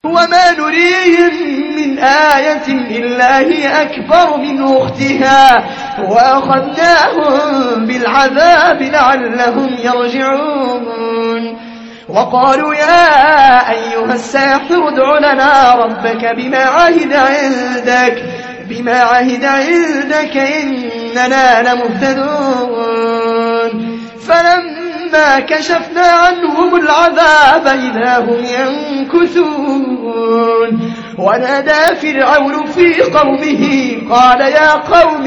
وما نريهم من آية إلا هي أكبر من أختها وأخذناهم بالعذاب لعلهم يرجعون. وقالوا يا أيها الساحر ادع لنا ربك بما عهد عندك إننا لمهتدون. فلما كشفنا عنهم العذاب إذا هم ينكثون. ونادى فرعون في قومه قال يا قوم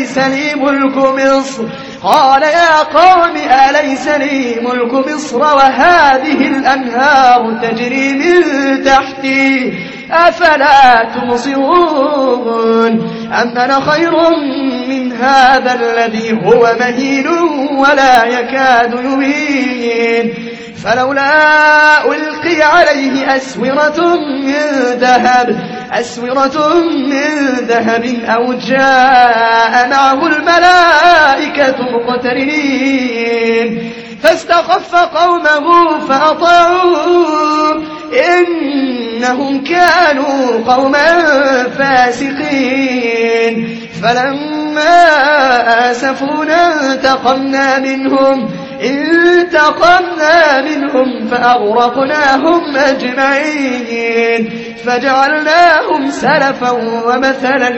أليس لي ملك مصر وهذه الأنهار تجري من تحتي أفلا تبصرون. أم أنا خير من هذا الذي هو مهين ولا يكاد يبين. فلولا ألقي عليه أسورة من ذهب أو جاء معه الملائكة مقترنين. فاستخف قومه فأطاعوه إنهم كانوا قوما فاسقين. فلما آسفونا انتقمنا منهم فأغرقناهم أجمعين فجعلناهم سلفا ومثلا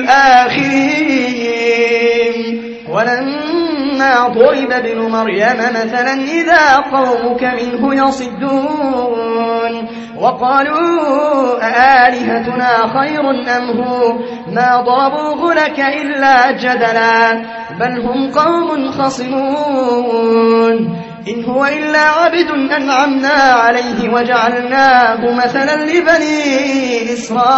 للآخرين. ولما ضرب ابن مريم مثلا إذا قومك منه يصدون. وقالوا أآلهتنا خير أم هو ما ضربوه لك إلا جدلا بل هم قوم خصمون. إن هو إلا عبد أنعمنا عليه وجعلناه مثلا لبني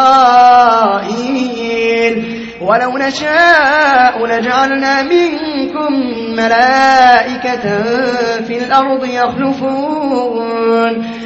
إسرائيل. ولو نشاء لجعلنا منكم ملائكة في الأرض يخلفون